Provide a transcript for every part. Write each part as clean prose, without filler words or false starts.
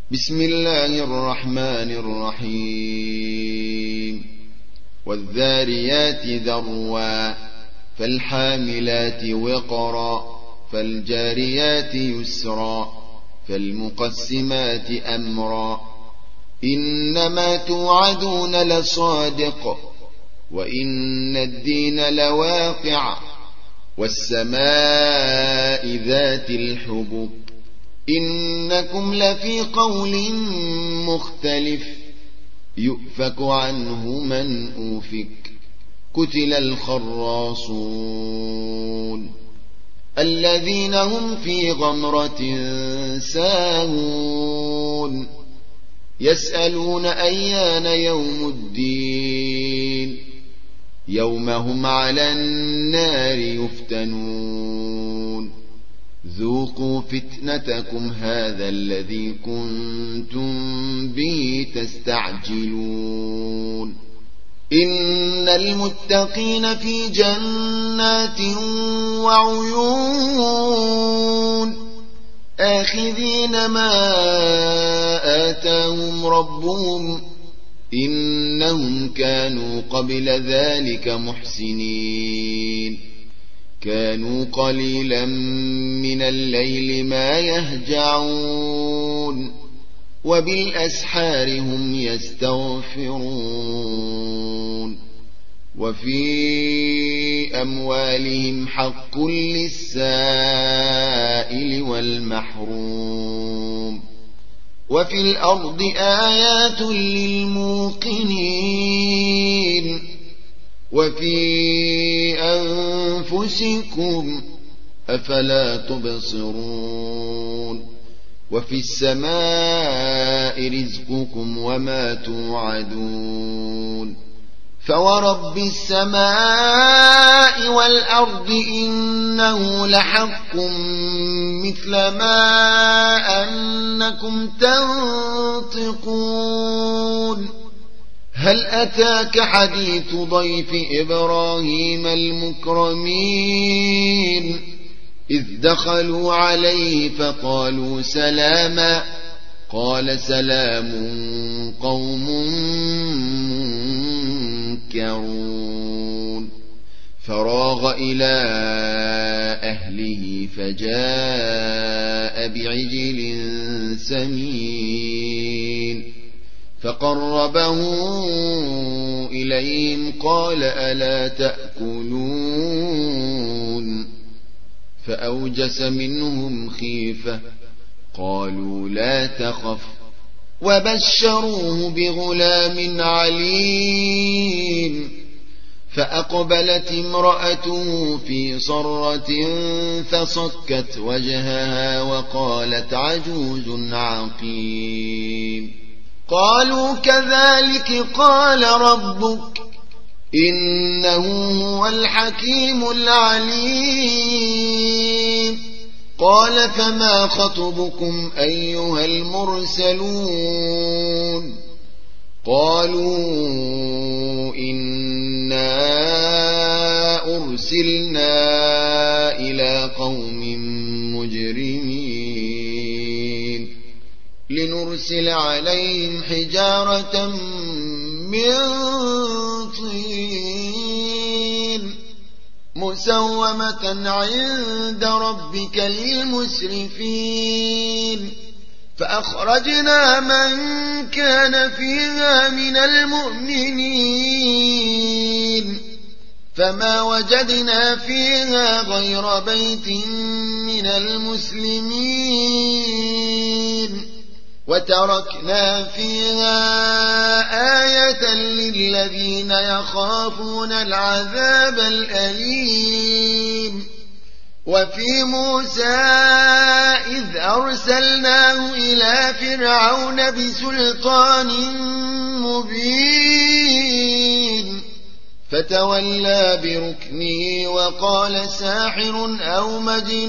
بسم الله الرحمن الرحيم والذاريات ذروا فالحاملات وقرا فالجاريات يسرا فالمقسمات أمرا إنما توعدون لصادق وإن الدين لواقع والسماء ذات الحبك إنكم لفي قول مختلف يؤفك عنه من أوفك قتل الخراصون الذين هم في غمرة ساهون يسألون أيان يوم الدين يوم هم على النار يفتنون ذوقوا فتنتكم هذا الذي كنتم به تستعجلون إن المتقين في جنات وعيون آخذين ما آتاهم ربهم إنهم كانوا قبل ذلك محسنين كانوا قليلا من الليل ما يهجعون وبالأسحار هم يستغفرون وفي أموالهم حق للسائل والمحروم وفي الأرض آيات للموقنين وفي أنفسكم أفلا تبصرون وفي السماء رزقكم وما توعدون فورب السماء والأرض إنه لحق مثل ما أنكم تنطقون هل أتاك حديث ضيف إبراهيم المكرمين إذ دخلوا عليه فقالوا سلاما قال سلام قوم منكرون فراغ إلى أهله فجاء بعجل سمين فقربه إليهم قال ألا تأكلون فأوجس منهم خيفة قالوا لا تخف وبشروه بغلام عليم فأقبلت امرأته في صرة فصكت وجهها وقالت عجوز عقيم قالوا كذلك قال ربك إنه هو الحكيم العليم قال فما خطبكم أيها المرسلون قالوا إنا أرسلنا إلى قوم مجرمين لنرسل عليهم حجارة من طين مسومة عند ربك للمسرفين فأخرجنا من كان فيها من المؤمنين فما وجدنا فيها غير بيت من المسلمين وتركنا فيها آية للذين يخافون العذاب الأليم وفي موسى إذ أرسلناه إلى فرعون بسلطان مبين فتولى بركنه وقال ساحر أو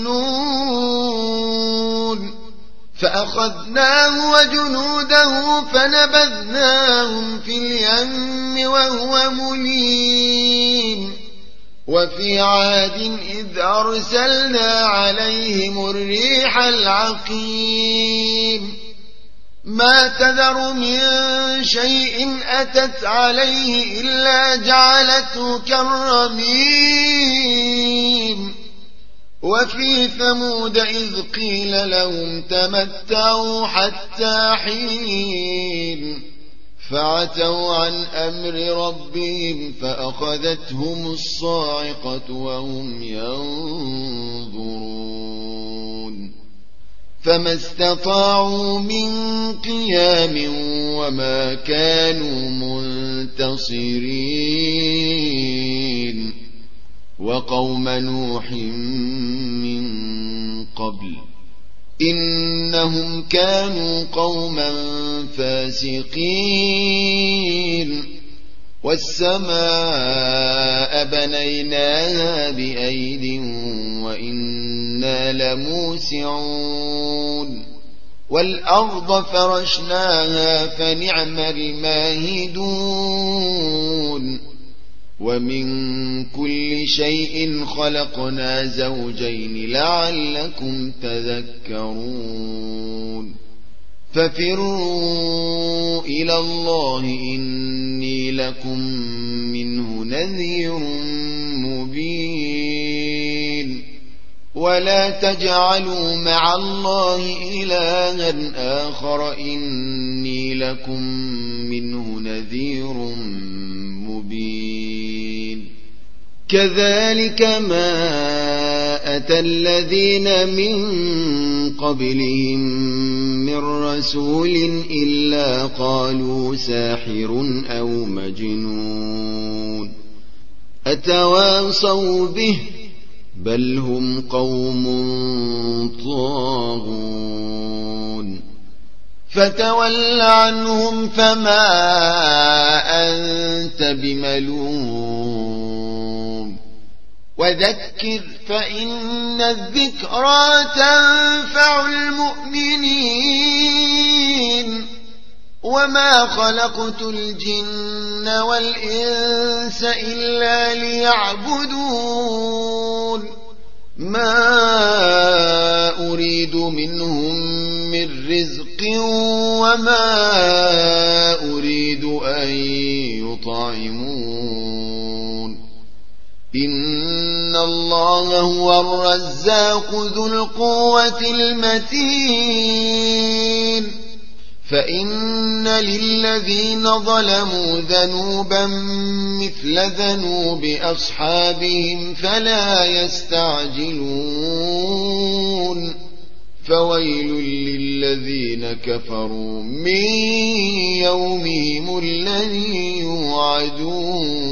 مجنون فأخذناه وجنوده فنبذناهم في اليم وهو مليم وفي عاد إذ أرسلنا عليهم الريح العقيم ما تذر من شيء أتت عليه إلا جعلته كالرميم وفي ثمود إذ قيل لهم تمتعوا حتى حين فعتوا عن أمر ربهم فأخذتهم الصاعقة وهم ينظرون فما استطاعوا من قيام وما كانوا منتصرين وقوم نوح من قبل إنهم كانوا قوما فاسقين والسماء بنيناها بأيد وإنا لموسعون والأرض فرشناها فنعم الماهدون ومن كل شيء خلقنا زوجين لعلكم تذكرون ففروا إلى الله إني لكم منه نذير مبين ولا تجعلوا مع الله إلها آخر إني لكم منه نذير مبين كذلك ما أتى الذين من قبلهم من رسول إلا قالوا ساحر أو مجنون أتواصوا به بل هم قوم طاغون فتول عنهم فما أنت بملوم وذكر فإن الذكرى تنفع المؤمنين وما خلقت الجن والإنس إلا ليعبدون ما أريد منهم من رزق وما أريد أن يطعمون إن الله هو الرزاق ذو القوة المتين فإن للذين ظلموا ذنوبا مثل ذنوب أصحابهم فلا يستعجلون فويل للذين كفروا من يومهم الذي يوعدون